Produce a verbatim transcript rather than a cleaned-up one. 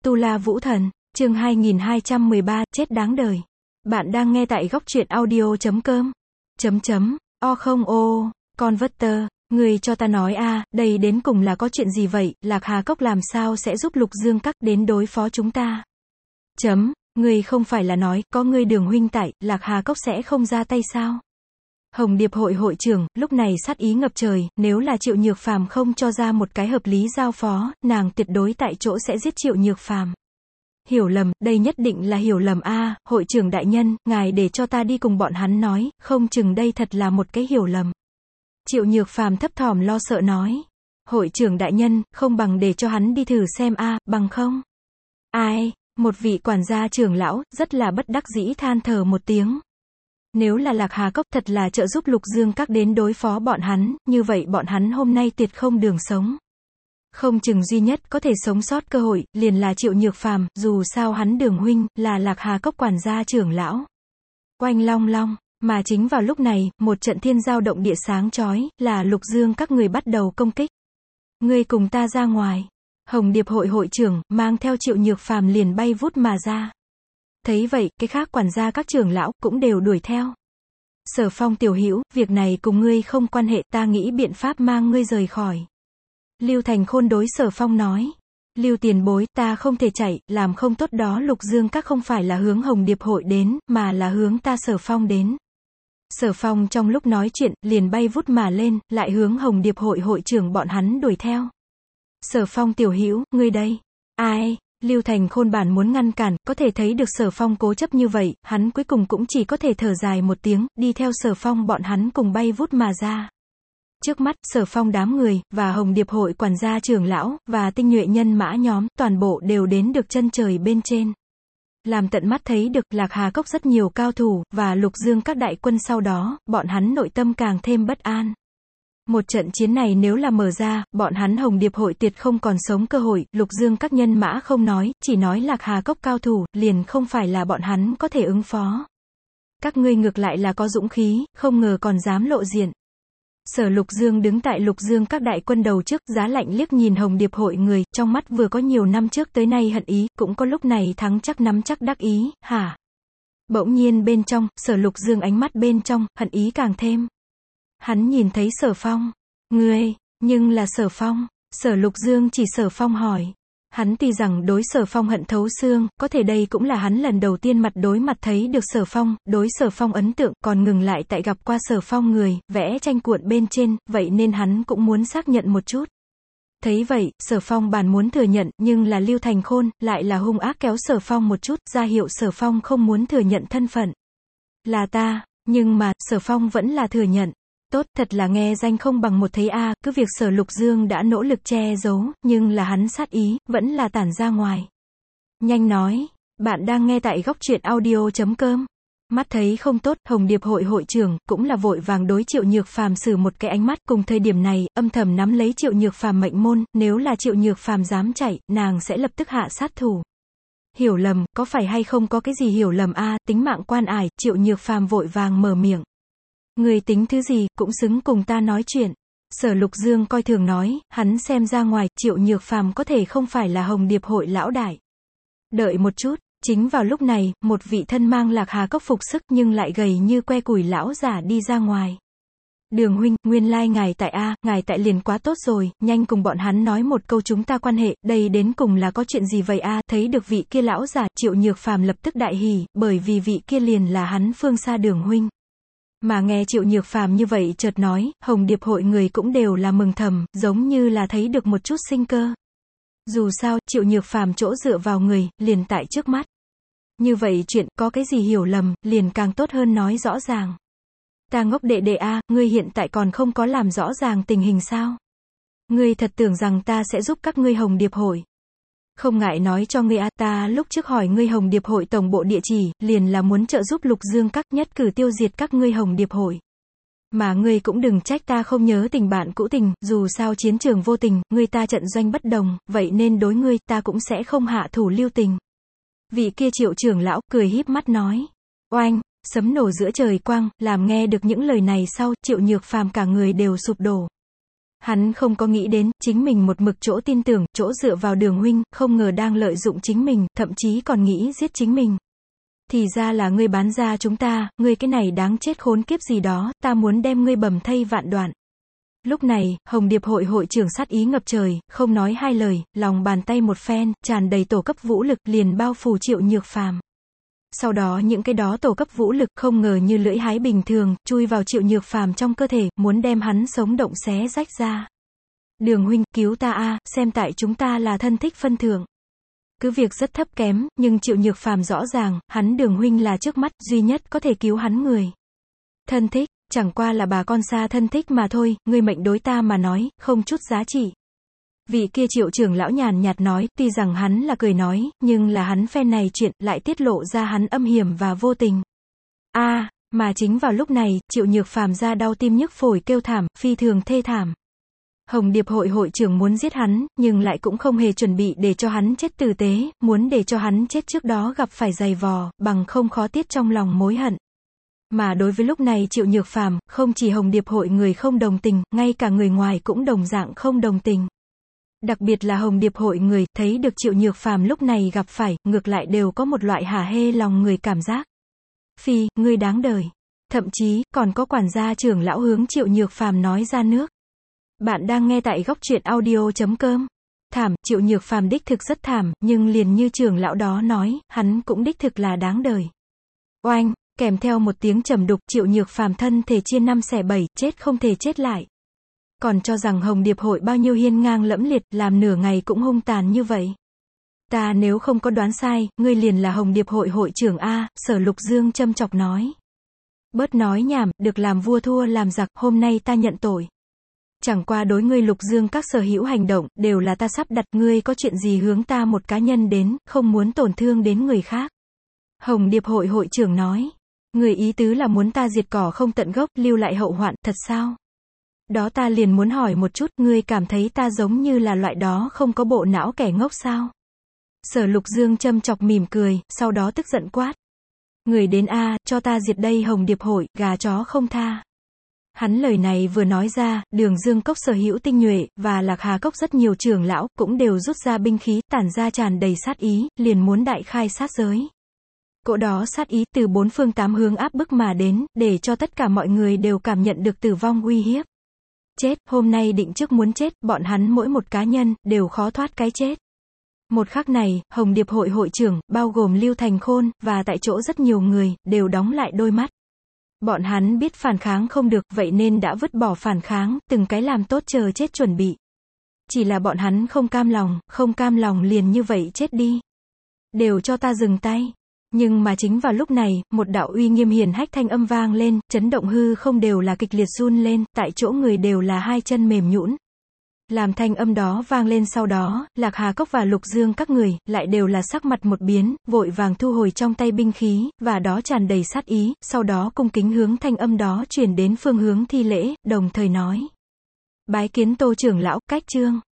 Tu La Vũ Thần, chương hai nghìn hai trăm mười ba, chết đáng đời. Bạn đang nghe tại góc truyện audio chấm com. Chấm chấm, o không ô, con vất tơ, người cho ta nói a, đây đến cùng là có chuyện gì vậy, Lạc Hà Cốc làm sao sẽ giúp Lục Dương Các đến đối phó chúng ta? Chấm, người không phải là nói, có ngươi Đường huynh tại, Lạc Hà Cốc sẽ không ra tay sao? Hồng Điệp hội hội trưởng, lúc này sát ý ngập trời, nếu là Triệu Nhược Phàm không cho ra một cái hợp lý giao phó, nàng tuyệt đối tại chỗ sẽ giết Triệu Nhược Phàm. Hiểu lầm, đây nhất định là hiểu lầm a, hội trưởng đại nhân, ngài để cho ta đi cùng bọn hắn nói, không chừng đây thật là một cái hiểu lầm. Triệu Nhược Phàm thấp thỏm lo sợ nói, hội trưởng đại nhân, không bằng để cho hắn đi thử xem a, bằng không? Ai, một vị quản gia trưởng lão, rất là bất đắc dĩ than thở một tiếng. Nếu là Lạc Hà Cốc thật là trợ giúp Lục Dương Các đến đối phó bọn hắn, như vậy bọn hắn hôm nay tuyệt không đường sống. Không chừng duy nhất có thể sống sót cơ hội, liền là Triệu Nhược Phàm, dù sao hắn Đường huynh, là Lạc Hà Cốc quản gia trưởng lão. Oanh long long, mà chính vào lúc này, một trận thiên giao động địa sáng chói, là Lục Dương Các người bắt đầu công kích. Ngươi cùng ta ra ngoài. Hồng Điệp hội hội trưởng, mang theo Triệu Nhược Phàm liền bay vút mà ra. Thấy vậy, cái khác quản gia các trưởng lão, cũng đều đuổi theo. Sở Phong tiểu hữu, việc này cùng ngươi không quan hệ, ta nghĩ biện pháp mang ngươi rời khỏi. Lưu Thành Khôn đối Sở Phong nói. Lưu tiền bối, ta không thể chạy, làm không tốt đó Lục Dương Các không phải là hướng Hồng Điệp hội đến, mà là hướng ta Sở Phong đến. Sở Phong trong lúc nói chuyện, liền bay vút mà lên, lại hướng Hồng Điệp hội hội trưởng bọn hắn đuổi theo. Sở Phong tiểu hữu, ngươi đây. Ai? Lưu Thành Khôn bản muốn ngăn cản, có thể thấy được Sở Phong cố chấp như vậy, hắn cuối cùng cũng chỉ có thể thở dài một tiếng, đi theo Sở Phong bọn hắn cùng bay vút mà ra. Trước mắt, Sở Phong đám người, và Hồng Điệp hội quản gia trưởng lão, và tinh nhuệ nhân mã nhóm, toàn bộ đều đến được chân trời bên trên. Làm tận mắt thấy được Lạc Hà Cốc rất nhiều cao thủ, và Lục Dương Các đại quân sau đó, bọn hắn nội tâm càng thêm bất an. Một trận chiến này nếu là mở ra, bọn hắn Hồng Điệp hội tuyệt không còn sống cơ hội, Lục Dương Các nhân mã không nói, chỉ nói Lạc Hà Cốc cao thủ, liền không phải là bọn hắn có thể ứng phó. Các ngươi ngược lại là có dũng khí, không ngờ còn dám lộ diện. Sở Lục Dương đứng tại Lục Dương Các đại quân đầu trước, giá lạnh liếc nhìn Hồng Điệp hội người, trong mắt vừa có nhiều năm trước tới nay hận ý, cũng có lúc này thắng chắc nắm chắc đắc ý, hả? Bỗng nhiên bên trong, Sở Lục Dương ánh mắt bên trong, hận ý càng thêm. Hắn nhìn thấy Sở Phong. Ngươi, nhưng là Sở Phong. Sở Lục Dương chỉ Sở Phong hỏi. Hắn tuy rằng đối Sở Phong hận thấu xương, có thể đây cũng là hắn lần đầu tiên mặt đối mặt thấy được Sở Phong, đối Sở Phong ấn tượng, còn ngừng lại tại gặp qua Sở Phong người, vẽ tranh cuộn bên trên, vậy nên hắn cũng muốn xác nhận một chút. Thấy vậy, Sở Phong bản muốn thừa nhận, nhưng là Lưu Thành Khôn, lại là hung ác kéo Sở Phong một chút, ra hiệu Sở Phong không muốn thừa nhận thân phận. Là ta, nhưng mà, Sở Phong vẫn là thừa nhận. Tốt, thật là nghe danh không bằng một thấy a, cứ việc Sở Lục Dương đã nỗ lực che giấu, nhưng là hắn sát ý, vẫn là tản ra ngoài. Nhanh nói, bạn đang nghe tại góc truyện audio chấm com. Mắt thấy không tốt, Hồng Điệp hội hội trưởng, cũng là vội vàng đối Triệu Nhược Phàm xử một cái ánh mắt, cùng thời điểm này, âm thầm nắm lấy Triệu Nhược Phàm mệnh môn, nếu là Triệu Nhược Phàm dám chạy, nàng sẽ lập tức hạ sát thủ. Hiểu lầm, có phải hay không có cái gì hiểu lầm a, tính mạng quan ải, Triệu Nhược Phàm vội vàng mở miệng. Người tính thứ gì, cũng xứng cùng ta nói chuyện. Sở Lục Dương coi thường nói, hắn xem ra ngoài, Triệu Nhược Phàm có thể không phải là Hồng Điệp hội lão đại. Đợi một chút, chính vào lúc này, một vị thân mang Lạc Hà Cốc phục sức nhưng lại gầy như que củi lão giả đi ra ngoài. Đường huynh, nguyên lai ngài tại a, ngài tại liền quá tốt rồi, nhanh cùng bọn hắn nói một câu chúng ta quan hệ, đây đến cùng là có chuyện gì vậy a, thấy được vị kia lão giả, Triệu Nhược Phàm lập tức đại hỉ, bởi vì vị kia liền là hắn Phương Sa Đường huynh. Mà nghe Triệu Nhược Phàm như vậy chợt nói, Hồng Điệp hội người cũng đều là mừng thầm, giống như là thấy được một chút sinh cơ. Dù sao, Triệu Nhược Phàm chỗ dựa vào người, liền tại trước mắt. Như vậy chuyện, có cái gì hiểu lầm, liền càng tốt hơn nói rõ ràng. Ta ngốc đệ đệ a, ngươi hiện tại còn không có làm rõ ràng tình hình sao? Ngươi thật tưởng rằng ta sẽ giúp các ngươi Hồng Điệp hội? Không ngại nói cho ngươi a, ta lúc trước hỏi ngươi Hồng Điệp hội tổng bộ địa chỉ, liền là muốn trợ giúp Lục Dương Các nhất cử tiêu diệt các ngươi Hồng Điệp hội. Mà ngươi cũng đừng trách ta không nhớ tình bạn cũ tình, dù sao chiến trường vô tình, ngươi ta trận doanh bất đồng, vậy nên đối ngươi, ta cũng sẽ không hạ thủ lưu tình. Vị kia Triệu trưởng lão, cười híp mắt nói. Oanh, sấm nổ giữa trời quang, làm nghe được những lời này sau, Triệu Nhược Phàm cả người đều sụp đổ. Hắn không có nghĩ đến, chính mình một mực chỗ tin tưởng, chỗ dựa vào Đường huynh, không ngờ đang lợi dụng chính mình, thậm chí còn nghĩ giết chính mình. Thì ra là ngươi bán ra chúng ta, ngươi cái này đáng chết khốn kiếp gì đó, ta muốn đem ngươi bầm thây vạn đoạn. Lúc này, Hồng Điệp hội hội trưởng sát ý ngập trời, không nói hai lời, lòng bàn tay một phen, tràn đầy tổ cấp vũ lực liền bao phủ Triệu Nhược Phàm. Sau đó những cái đó tổ cấp vũ lực không ngờ như lưỡi hái bình thường, chui vào Triệu Nhược Phàm trong cơ thể, muốn đem hắn sống động xé rách ra. Đường huynh, cứu ta a, xem tại chúng ta là thân thích phân thượng. Cứ việc rất thấp kém, nhưng Triệu Nhược Phàm rõ ràng, hắn Đường huynh là trước mắt, duy nhất có thể cứu hắn người. Thân thích, chẳng qua là bà con xa thân thích mà thôi, ngươi mệnh đối ta mà nói, không chút giá trị. Vị kia Triệu trưởng lão nhàn nhạt nói, tuy rằng hắn là cười nói, nhưng là hắn phen này chuyện, lại tiết lộ ra hắn âm hiểm và vô tình. a à, mà chính vào lúc này, Triệu Nhược Phàm ra đau tim nhức phổi kêu thảm, phi thường thê thảm. Hồng Điệp hội hội trưởng muốn giết hắn, nhưng lại cũng không hề chuẩn bị để cho hắn chết tử tế, muốn để cho hắn chết trước đó gặp phải dày vò, bằng không khó tiết trong lòng mối hận. Mà đối với lúc này Triệu Nhược Phàm, không chỉ Hồng Điệp hội người không đồng tình, ngay cả người ngoài cũng đồng dạng không đồng tình. Đặc biệt là Hồng Điệp hội người, thấy được Triệu Nhược Phàm lúc này gặp phải, ngược lại đều có một loại hả hê lòng người cảm giác. Phi, ngươi đáng đời. Thậm chí, còn có quản gia trưởng lão hướng Triệu Nhược Phàm nói ra nước. Bạn đang nghe tại góc truyện audio chấm com. Thảm, Triệu Nhược Phàm đích thực rất thảm, nhưng liền như trưởng lão đó nói, hắn cũng đích thực là đáng đời. Oanh, kèm theo một tiếng trầm đục, Triệu Nhược Phàm thân thể chia năm xẻ bảy, chết không thể chết lại. Còn cho rằng Hồng Điệp hội bao nhiêu hiên ngang lẫm liệt, làm nửa ngày cũng hung tàn như vậy. Ta nếu không có đoán sai, ngươi liền là Hồng Điệp hội hội trưởng A, Sở Lục Dương châm chọc nói. Bớt nói nhảm, được làm vua thua làm giặc, hôm nay ta nhận tội. Chẳng qua đối ngươi Lục Dương các sở hữu hành động, đều là ta sắp đặt, ngươi có chuyện gì hướng ta một cá nhân đến, không muốn tổn thương đến người khác. Hồng Điệp hội hội trưởng nói. Người ý tứ là muốn ta diệt cỏ không tận gốc, lưu lại hậu hoạn, thật sao? Đó ta liền muốn hỏi một chút, ngươi cảm thấy ta giống như là loại đó không có bộ não kẻ ngốc sao? Sở Lục Dương châm chọc mỉm cười, sau đó tức giận quát. Người đến a, cho ta diệt đây Hồng Điệp hội, gà chó không tha. Hắn lời này vừa nói ra, Đường Dương Cốc sở hữu tinh nhuệ, và Lạc Hà Cốc rất nhiều trưởng lão, cũng đều rút ra binh khí, tản ra tràn đầy sát ý, liền muốn đại khai sát giới. Cỗ đó sát ý từ bốn phương tám hướng áp bức mà đến, để cho tất cả mọi người đều cảm nhận được tử vong uy hiếp. Chết, hôm nay định trước muốn chết, bọn hắn mỗi một cá nhân, đều khó thoát cái chết. Một khắc này, Hồng Điệp hội hội trưởng, bao gồm Lưu Thành Khôn, và tại chỗ rất nhiều người, đều đóng lại đôi mắt. Bọn hắn biết phản kháng không được, vậy nên đã vứt bỏ phản kháng, từng cái làm tốt chờ chết chuẩn bị. Chỉ là bọn hắn không cam lòng, không cam lòng liền như vậy chết đi. Đều cho ta dừng tay. Nhưng mà chính vào lúc này, một đạo uy nghiêm hiển hách thanh âm vang lên, chấn động hư không đều là kịch liệt run lên, tại chỗ người đều là hai chân mềm nhũn. Làm thanh âm đó vang lên sau đó, Lạc Hà Cốc và Lục Dương các người, lại đều là sắc mặt một biến, vội vàng thu hồi trong tay binh khí, và đó tràn đầy sát ý, sau đó cung kính hướng thanh âm đó chuyển đến phương hướng thi lễ, đồng thời nói. Bái kiến Tô trưởng lão, cách trương.